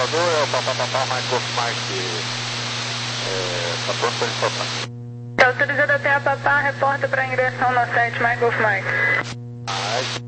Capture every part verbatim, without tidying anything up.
Salvador, é o papapá, Mike Golf Mike, é, tá pronto para informar. Autorizado até a papá, reporta para ingressão no sete, Mike Golf Mike. Ai.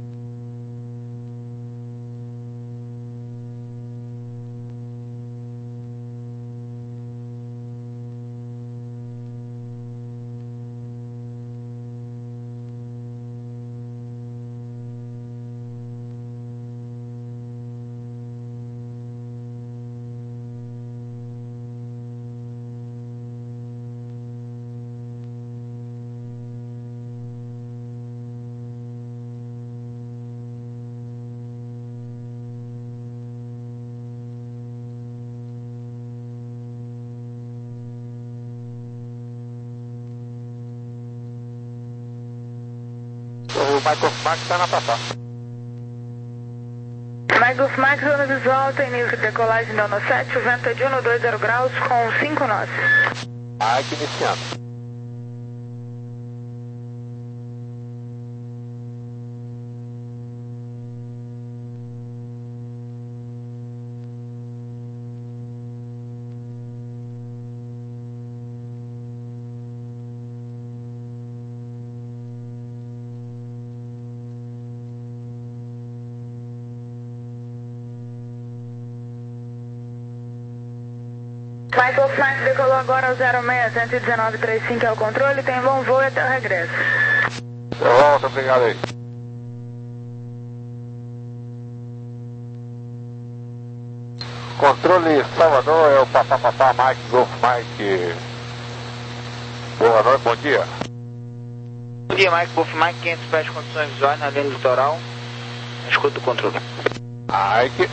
O Michael Max está na papá. Michael Max, zona visual, tem nível de decolagem da no sete, o vento é de um dois zero graus com cinco nós. Mike iniciando. Michael Max decolou agora ao zero seis, cento e dezenove, trinta e cinco é o controle, tem bom voo e até o regresso. Eu volto, obrigado aí. Controle Salvador, é o papapá, Mike Golf Mike. Boa noite, bom dia. Bom dia, Mike Golf Mike, quinhentos pés de condições visuais na linha litoral. Escuta o controle. Mike.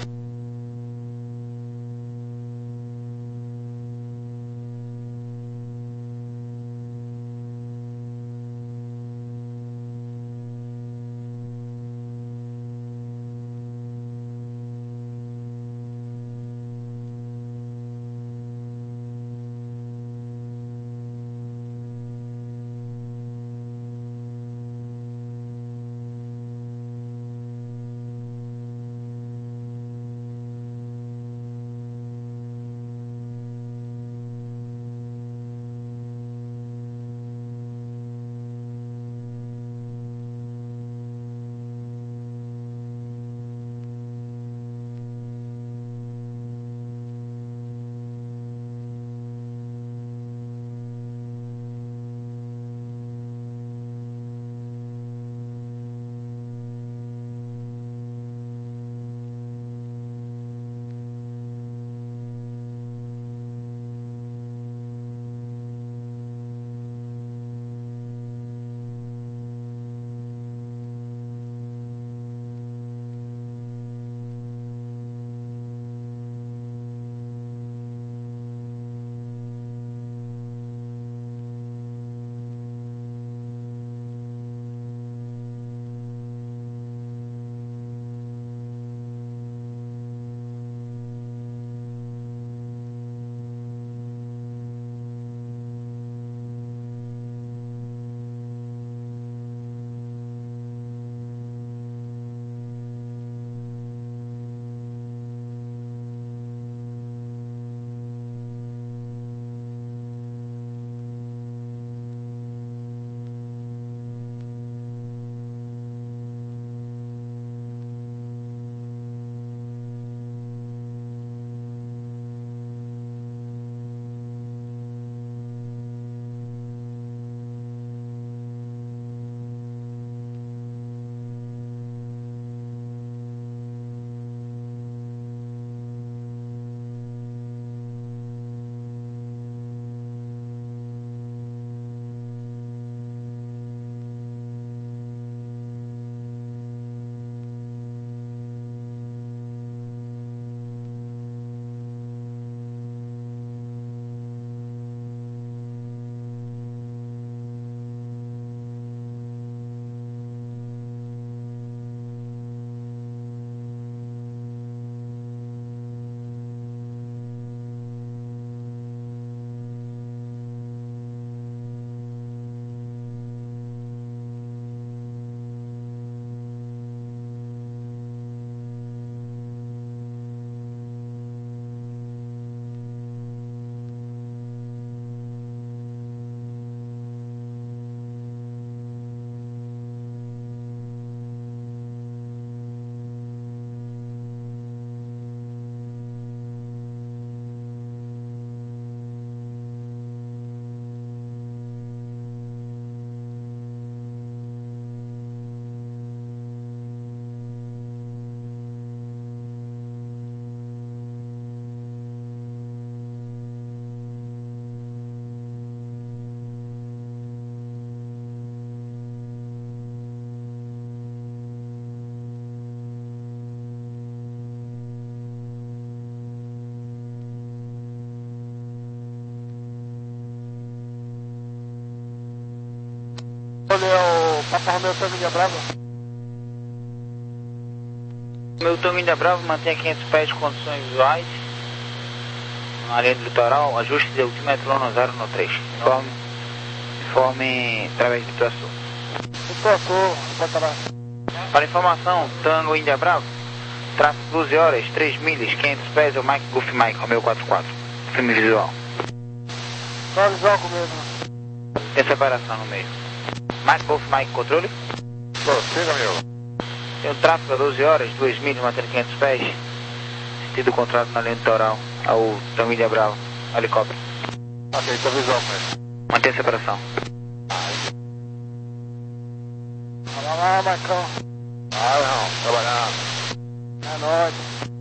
controle é o Papa Romeo Tango India Bravo. Meu Tango India Bravo mantém quinhentos pés de condições visuais. Na linha do litoral, ajuste de altímetro no zero no três. Informe, informe através do Ituaçu. Ituaçu, pode falar. Para informação, Tango India Bravo, tráfego doze horas, três milhas, quinhentos pés, é o Mike Golf Mike, Romeo quatro quatro. Filme visual. Qual visual comigo? Tem separação no meio. Mike Golf Mike, controle? Prossiga, amigo. Tem um tráfego a doze horas, duas milhas, mantendo quinhentos pés. Sentido contrato na linha litoral, ao Tango India Bravo, helicóptero. Ok, tô visual com ele. Mantém a separação. Olha lá, Marcão. Ah, não, trabalhando. É nóis.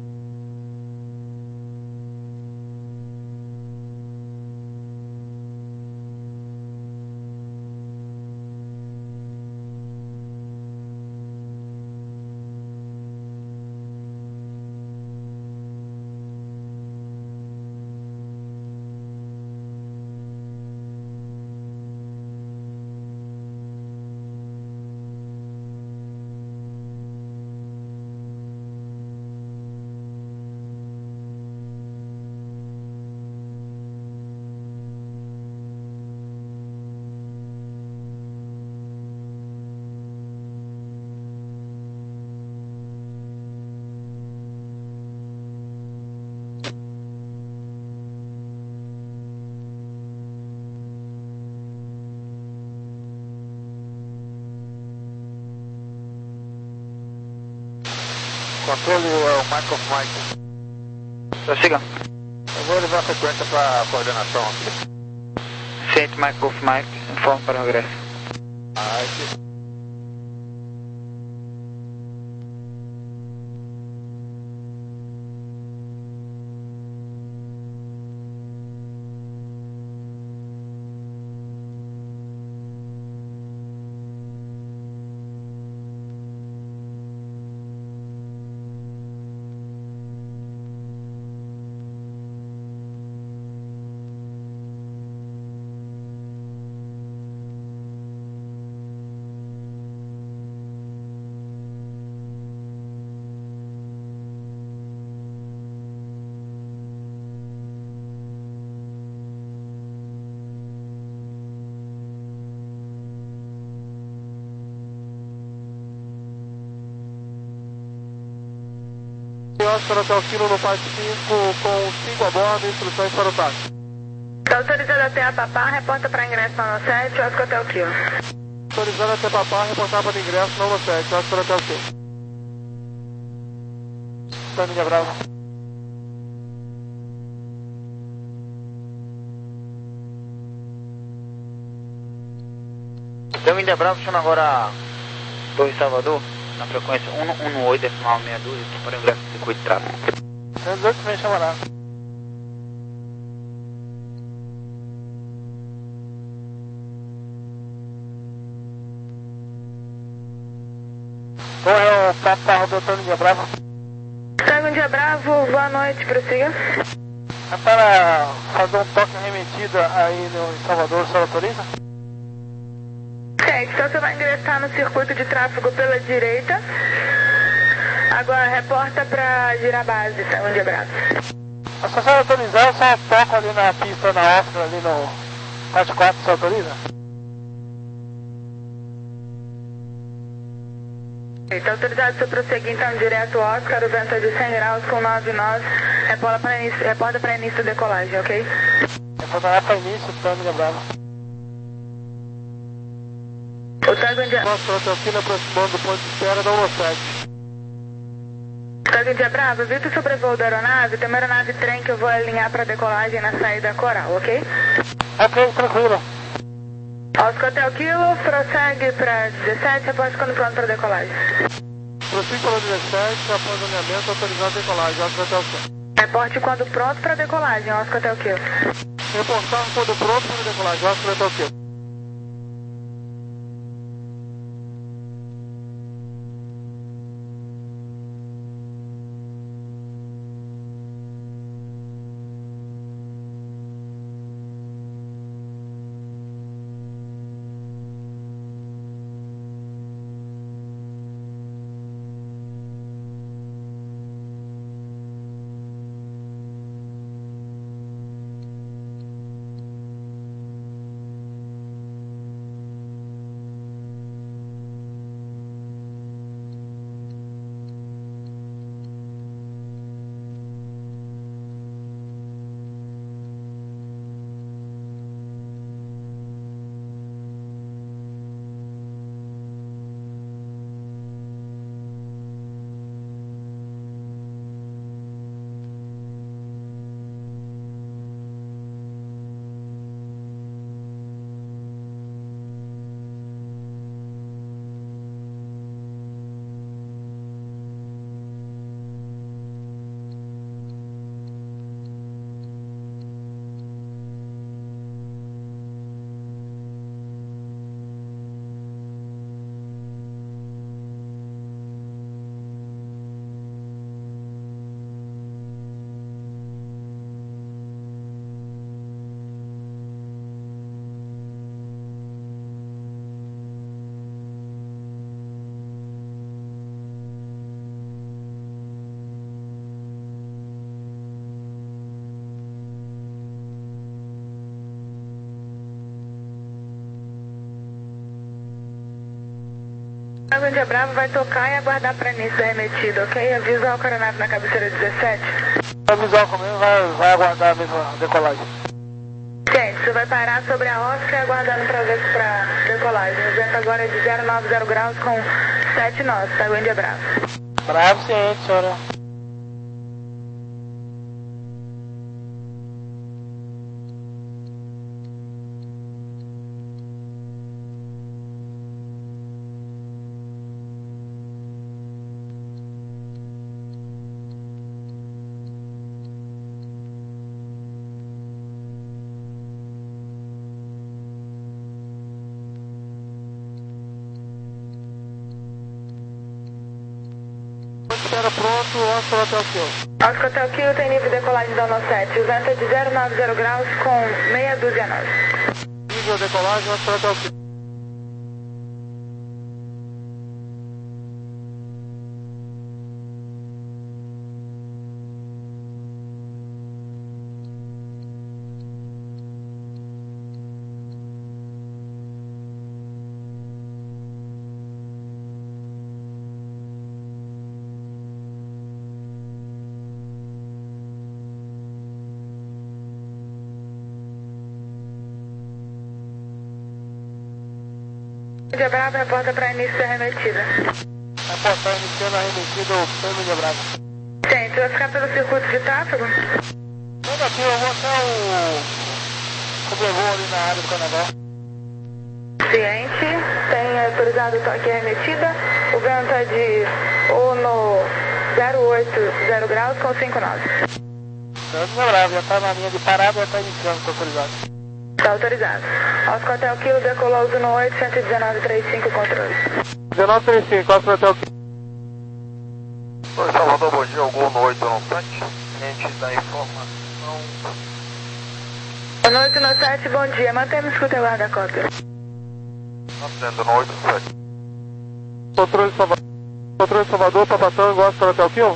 Controle é o Michael Mike. Prossiga. Eu vou levar a frequência para coordenação aqui. Ciente Mike Golf Mike, informe para o regresso. Ah, aqui. Oscar até o quilo no Parque cinco com cinco a bordo, instruções para o táxi. Está autorizado até a Papá, reporta para ingresso no sete, Oscar até o quilo. Autorizado até Papá, reportar para o ingresso no sete, Oscar até o quilo. Tango India Bravo. Tango India Bravo, chama agora Torre Salvador, na frequência cento e dezoito, decimal sessenta e dois, para o ingresso do circuito de tráfego. cento e dezoito vem chamará. Qual é o Papa Romeo Tango India Bravo? Tango India Bravo, boa noite, prossiga. É para fazer um toque remetida aí no em Salvador, o senhor autoriza? Certo, então você vai ingressar no circuito de tráfego pela direita. Agora reporta para Girabase, Tango India Bravo. Se o senhor autorizar, eu só toco ali na pista, na Oscar, ali no quatro quatro, você autoriza? Está autorizado você prosseguir então direto ao Oscar, o vento é de cem graus com nove nós. Reporta para início, reporta para início da decolagem, ok? Reportará para início, Tango India Bravo. O Tango India... Oscar até o quilo aproximando do ponto de espera da um sete. Tango India Bravo, visto o sobrevoo da aeronave, tem uma aeronave trem que eu vou alinhar para decolagem na saída coral, ok? Ok, tranquilo. Oscar até o quilo, prossegue para dezessete, reporte quando pronto para decolagem. Prossiga para dezessete, após alinhamento, autorizado a decolagem, Oscar até o quilo. Reporte quando pronto para decolagem, Oscar até o quilo. Reportar quando pronto para decolagem, Oscar até o quilo. A Índia Bravo vai tocar e aguardar para início da remetida, ok? Avisa o coronado na cabeceira dezessete. Avisar comigo, vai, vai aguardar mesmo a decolagem. Gente, você vai parar sobre a Oscar e aguardando para ver para decolagem. O vento agora é de zero nove zero graus com sete nós, tá? Índia Bravo. Bravo, ciente, senhora. Espera pronto, Oscar Hotel Kill. Oscar Hotel Kill tem nível de decolagem da ONU sete. O vento é de zero nove zero graus com meia dúzia nós. Nível de decolagem, Oscar Hotel Kill. Índia Brava reporta para início da remetida. Reportar iniciando a remetida, o Índia Brava. Gente, você vai ficar pelo circuito de tráfego? Não, aqui, eu vou até o... sobrevoo ali na área do Canadá. Ciente, tem autorizado o toque remetida. O vento é de ONU zero oito zero graus com cinco nós. Índia Brava, já está na linha de parada, já está iniciando, está autorizado. Está autorizado. Oscar Hotel Kilo decolou o no oito, cento e dezenove, trinta e cinco, controle. dezenove trinta e cinco, Oscar Hotel Kilo. Oi, Salvador, bom dia, Gol no oito no sete. Gente da informação. No oito no sete, bom dia. Mantemos escuta e guarda a cópia. Atendo no oito no sete. Controle Salvador, Controle Salvador, Papatango, Oscar Hotel Kilo.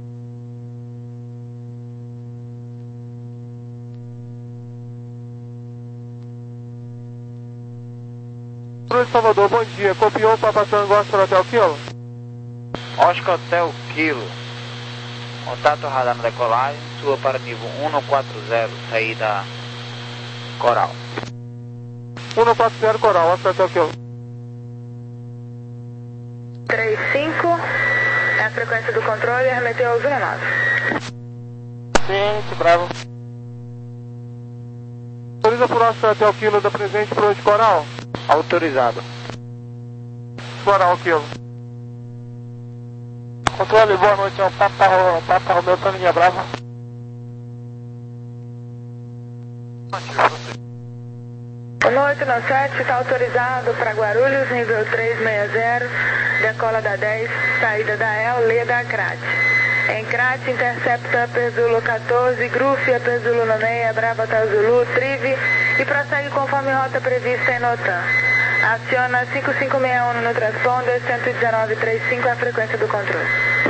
Controle Salvador, bom dia. Copiou Papatango, Oscar Hotel Kilo. Oscar Hotel Kilo. Contato radar na decolagem, sua para nível cento e quarenta, saída Coral. cento e quarenta Coral, Oscar Hotel Kilo. trinta e cinco, é a frequência do controle, remeteu ao zero nove. Ciente, bravo. Autoriza por Oscar Hotel Kilo da presente para hoje Coral. Autorizado. Coral Kilo. Controle, boa noite, é o Papa, Papa Romeu, Toninha Brava. O oito no sete está autorizado para Guarulhos, nível trezentos e sessenta, decola da dez, saída da El, Leda a Crat. Em Crat, intercepta Upper Zulu quatorze, Gruf, Upper Zulu no meia, Brava Hotel Zulu, Trive e prossegue conforme rota prevista em Notan. Aciona cinco cinco seis um no transponder, cento e dezenove, trinta e cinco é a frequência do controle.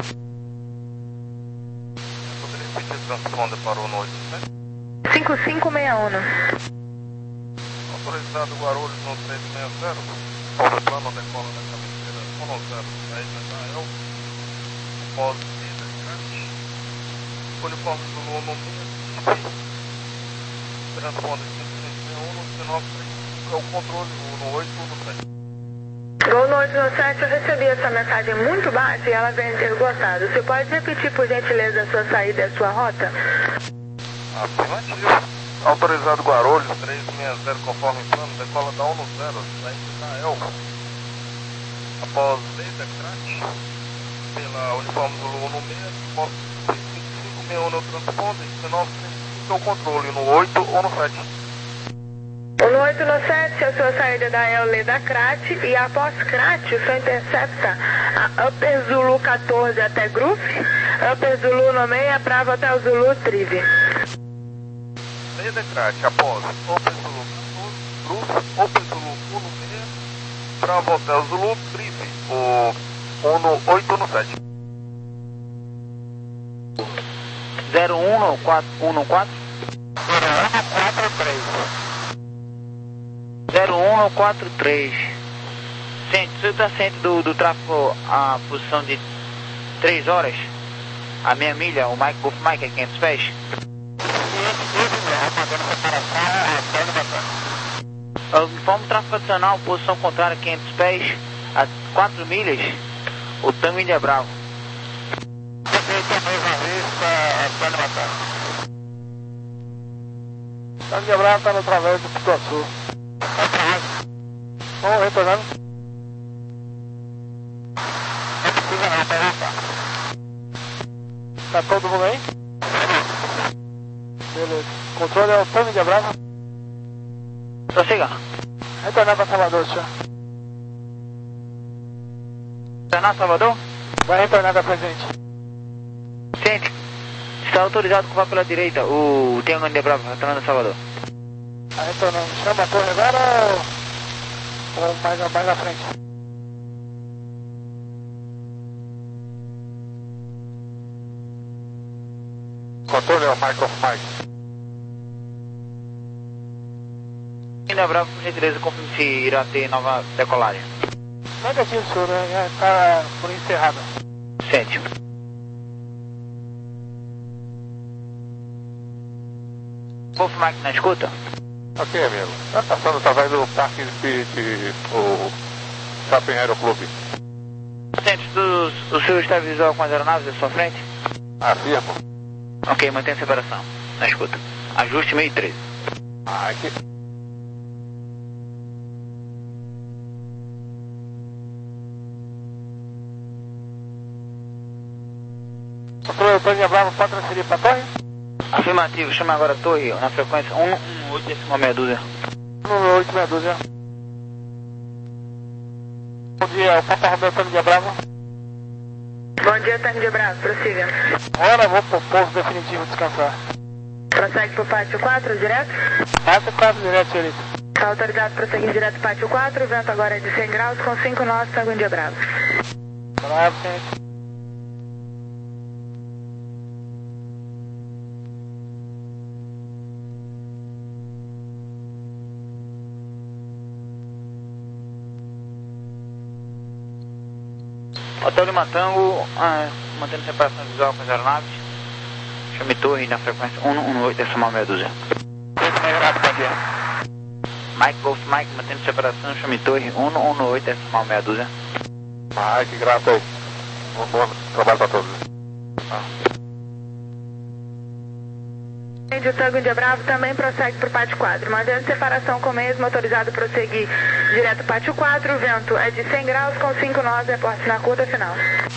Poderia pedir transponder para o oito no sete? cinco cinco seis um. Autorizado Guarulhos no três seis zero. Sobre plano decola da cabeceira um zero, saída da El. Após ida, uniforme do Lua no meio. Transponder cinco cinco seis um no dezenove trinta e cinco é o controle no oito no sete. Gol no oito no sete, eu recebi essa mensagem muito baixa e ela vem intergotado. Você pode repetir, por gentileza, a sua saída e a sua rota? Afirmativo. Autorizado Guarulhos, três seis zero conforme plano, decola da um no zero, saída da El. Após Leda Crat, pela uniforme do Lua no meio, após cinco cinco seis um no transponder, dezenove trinta e cinco é o controle no oito ou no sete. No oito no sete, a sua saída da El Leda Crat e após Crat, o senhor intercepta a Upper Zulu quatorze até Gruf, Upper Zulu no meia, Brava até o Zulu Trive. Leda Crat, após Upper Zulu quatorze, Gruf, Upper Zulu um no meia, Brava Hotel Zulu Trive, o um no oito no sete. zero um no quatro um no quatro? zero um quatro três. zero um no quatro três. Ciente, o senhor está ciente do, do tráfego a posição de três horas? A meia milha, o Mike Golf Mike é quinhentos pés? Informe tráfego adicional, posição contrária quinhentos pés, a quatro milhas, o Tango Índia Bravo. Tango Índia Bravo está no travesso do Pituaçu. Vamos retornando. Tá todo mundo aí? Beleza. Controle é o Tango Índia Bravo. Prossiga. Retornar para Salvador, senhor. Retornar, Salvador? Vai retornar da presente. Ciente, está autorizado com vá pela direita, o Tango Índia Bravo, retornando a Salvador. Tá retornando. Chama a torre agora ou, ou mais, mais à frente? Controle é o Mike of Mike. Índia Bravo, por gentileza, confirme se irá ter nova decolagem. Negativo, senhor. Já está por encerrada. Ciente. Golf Mike na escuta? Ok, amigo. Tá passando através do Parque Spirit, o Shopping Aeroclube. Ciente, do, o senhor está visual com as aeronaves à sua frente? Afirmo. Ok, mantenha a separação. Na escuta. Ajuste meio treze. Mike. Controle Tango Índia Bravo, pode transferir para a torre? Afirmativo, chama agora a torre na frequência um um oito decimal meia dúzia. um oito meia dúzia. Bom dia, o Papa Romeu Tango Índia Bravo. Bom dia, Tango Índia Bravo, prossiga. Agora vou pro pouso definitivo descansar. Prossegue pro pátio quatro, direto? Pátio quatro direto, senhorita. Está autorizado para prosseguir direto pátio quatro, o vento agora é de cem graus com cinco nós, Tango Índia Bravo. Bravo, senhorita. Hotel Lima Tango, ah, mantendo separação visual com as aeronaves. Chame torre na frequência um um oito decimal meia dúzia. Mike Golf Mike, mantendo separação, chame torre um um oito decimal meia dúzia. Mike, grato aí. Um bom trabalho para todos. O Tango Índia Bravo também prossegue para o pátio quatro, mantendo separação com o mesmo, autorizado a prosseguir direto pátio quatro, o vento é de cem graus com cinco nós, reporte na curta final.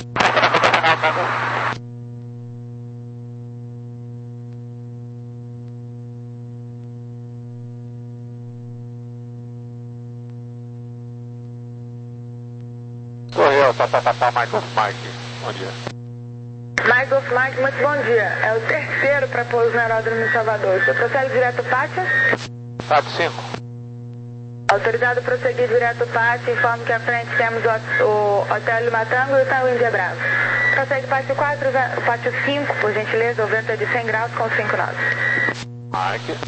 Correio, tá, tá, tá, tá, Mike of Mike. Bom dia. Mike Golf Mike, muito bom dia. É o terceiro para pouso no aeródromo de Salvador. Você prossegue direto ao pátio? Pátio cinco. Autorizado a prosseguir direto ao pátio. Informo que à frente temos o, o Hotel Lima Tango e o Tango Índia Bravo. Prossegue pátio quatro, pátio cinco, por gentileza. O vento é de cem graus com cinco nós. Mike.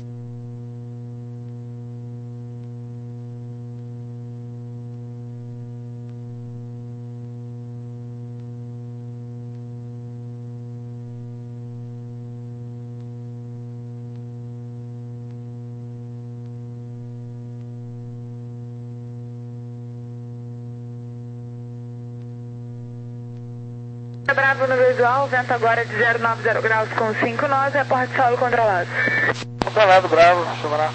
Bravo no visual, o vento agora é de zero nove zero graus com cinco nós, reporte solo controlado. Controlado, Bravo, chamará.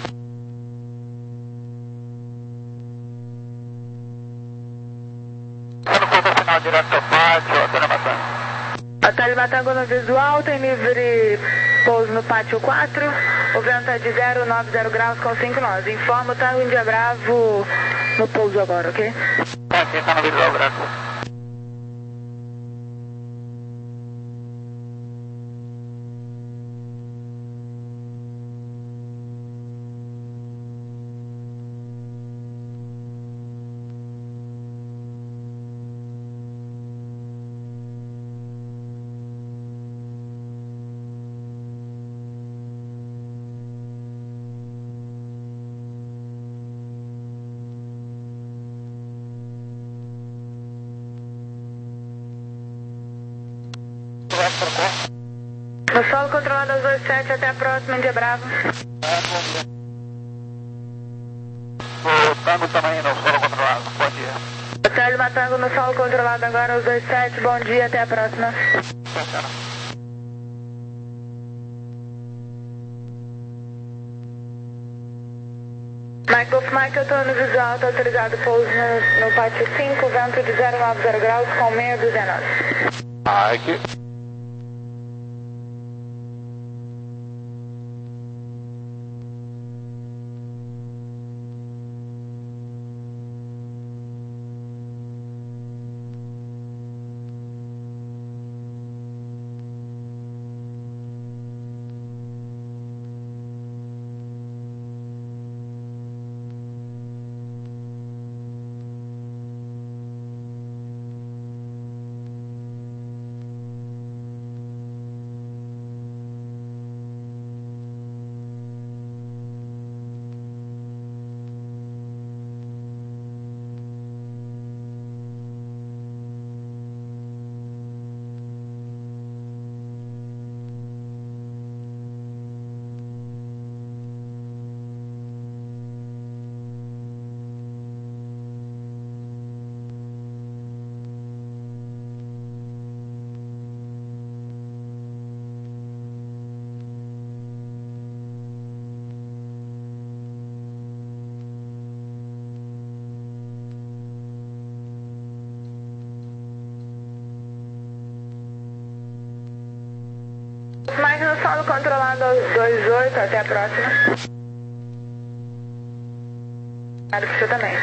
Ano ponto final direto ao pátio, Hotel Lima Tango. Hotel Lima Tango no visual, tem livre pouso no pátio quatro, o vento é de zero nove zero graus com cinco nós. Informa o Tango Índia Bravo no pouso agora, ok? Aqui está no visual branco. já trocou? No solo controlado aos dois sete, até a próxima, Índia Bravo. É, bom dia. O tango também no solo controlado, bom dia. Hotel Lima Tango no solo controlado agora aos dois sete, bom dia, até a próxima. Mike Golf Mike, eu estou no visual, alto autorizado pouso no, no pátio cinco, vento de zero nove zero graus com meia dúzia Mike. Mike no solo controlado aos dois oito, até a próxima. Claro que você também.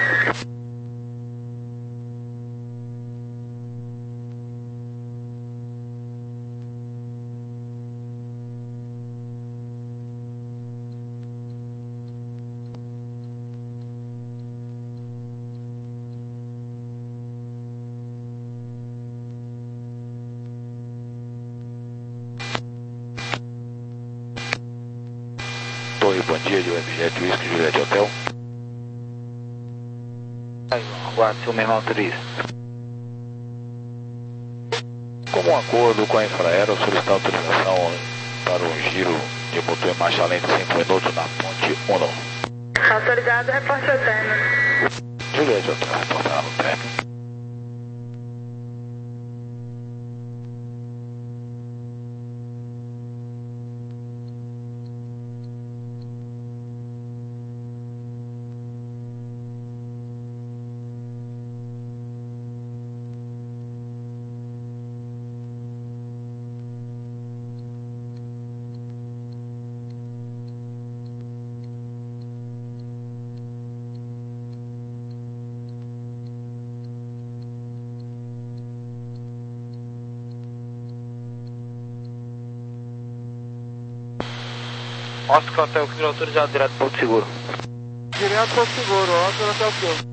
Torre, bom dia, de U M Jet Whisky Juliette Hotel. Aguarde seu mesmo autoriza. Como um acordo com a Infraero, solicitar autorização para o giro de motor em marcha lenta cinco minutos na ponte um. Autorizado, reporte ao término. Juliette Hotel, reportar no término. Oscar Hotel, que autorizado direto para o Porto Seguro. Direto para o seguro, Oscar Hotel Kilo.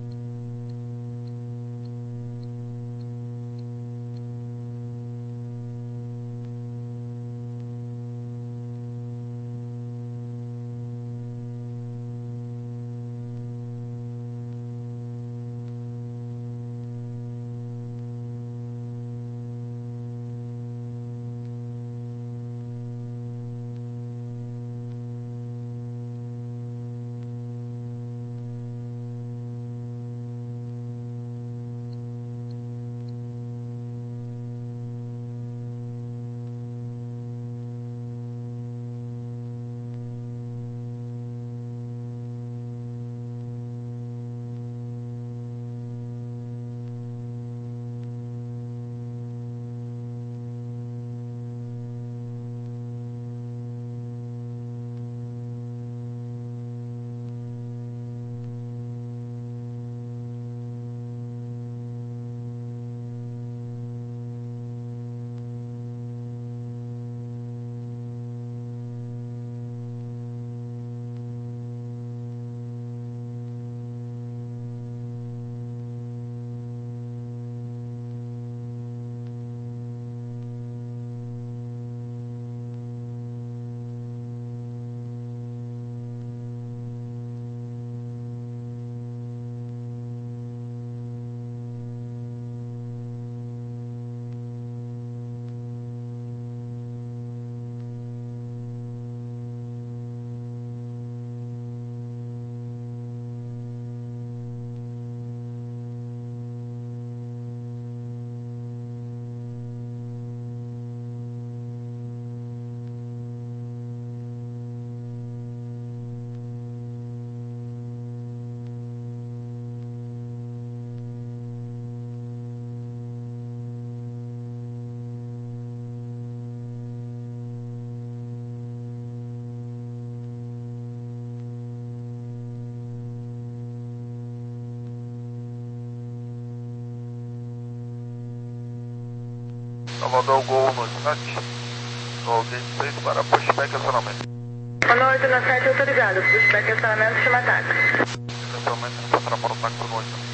Salvador Gol no sete. No gate seis para pushback e acionamento. Ano oito na sete autorizado. Pushback e acionamento, chama ataque. Acionamento passará para o táxi no oito.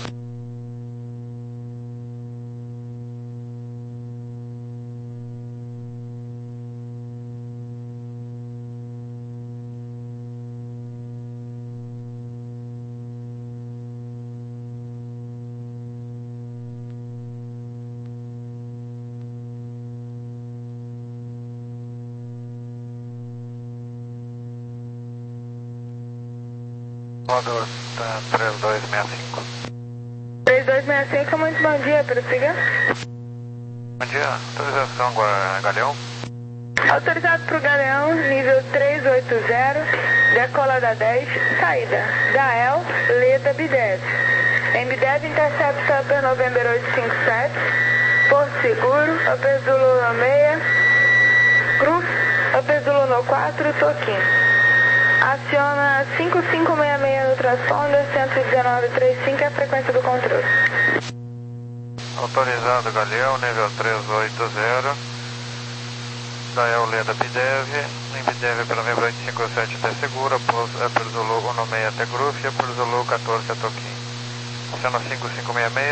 Salvador, tá, três dois seis cinco. três dois seis cinco, muito bom dia, prossiga. Bom dia, autorização Gua- Galeão. Autorizado para o Galeão, nível três oito zero, decola da dez, saída da E L, Leda Bidev. Em Bidev, intercepta Upper November oito cinco sete, Porto Seguro, Upper Zulu no seis, Cruz, Upper Zulu no quatro, Toquinho. Aciona cinco cinco seis seis no transponder, cento e dezenove trinta e cinco é a frequência do controle. Autorizado Galeão, nível três oito zero. Da E L Leda Bidev. Em Bidev pela November oito cinco sete até Segura, após Upper Zulu um seis até Groove e Upper Zulu quatorze até Toquinho. Aciona cinco cinco seis seis.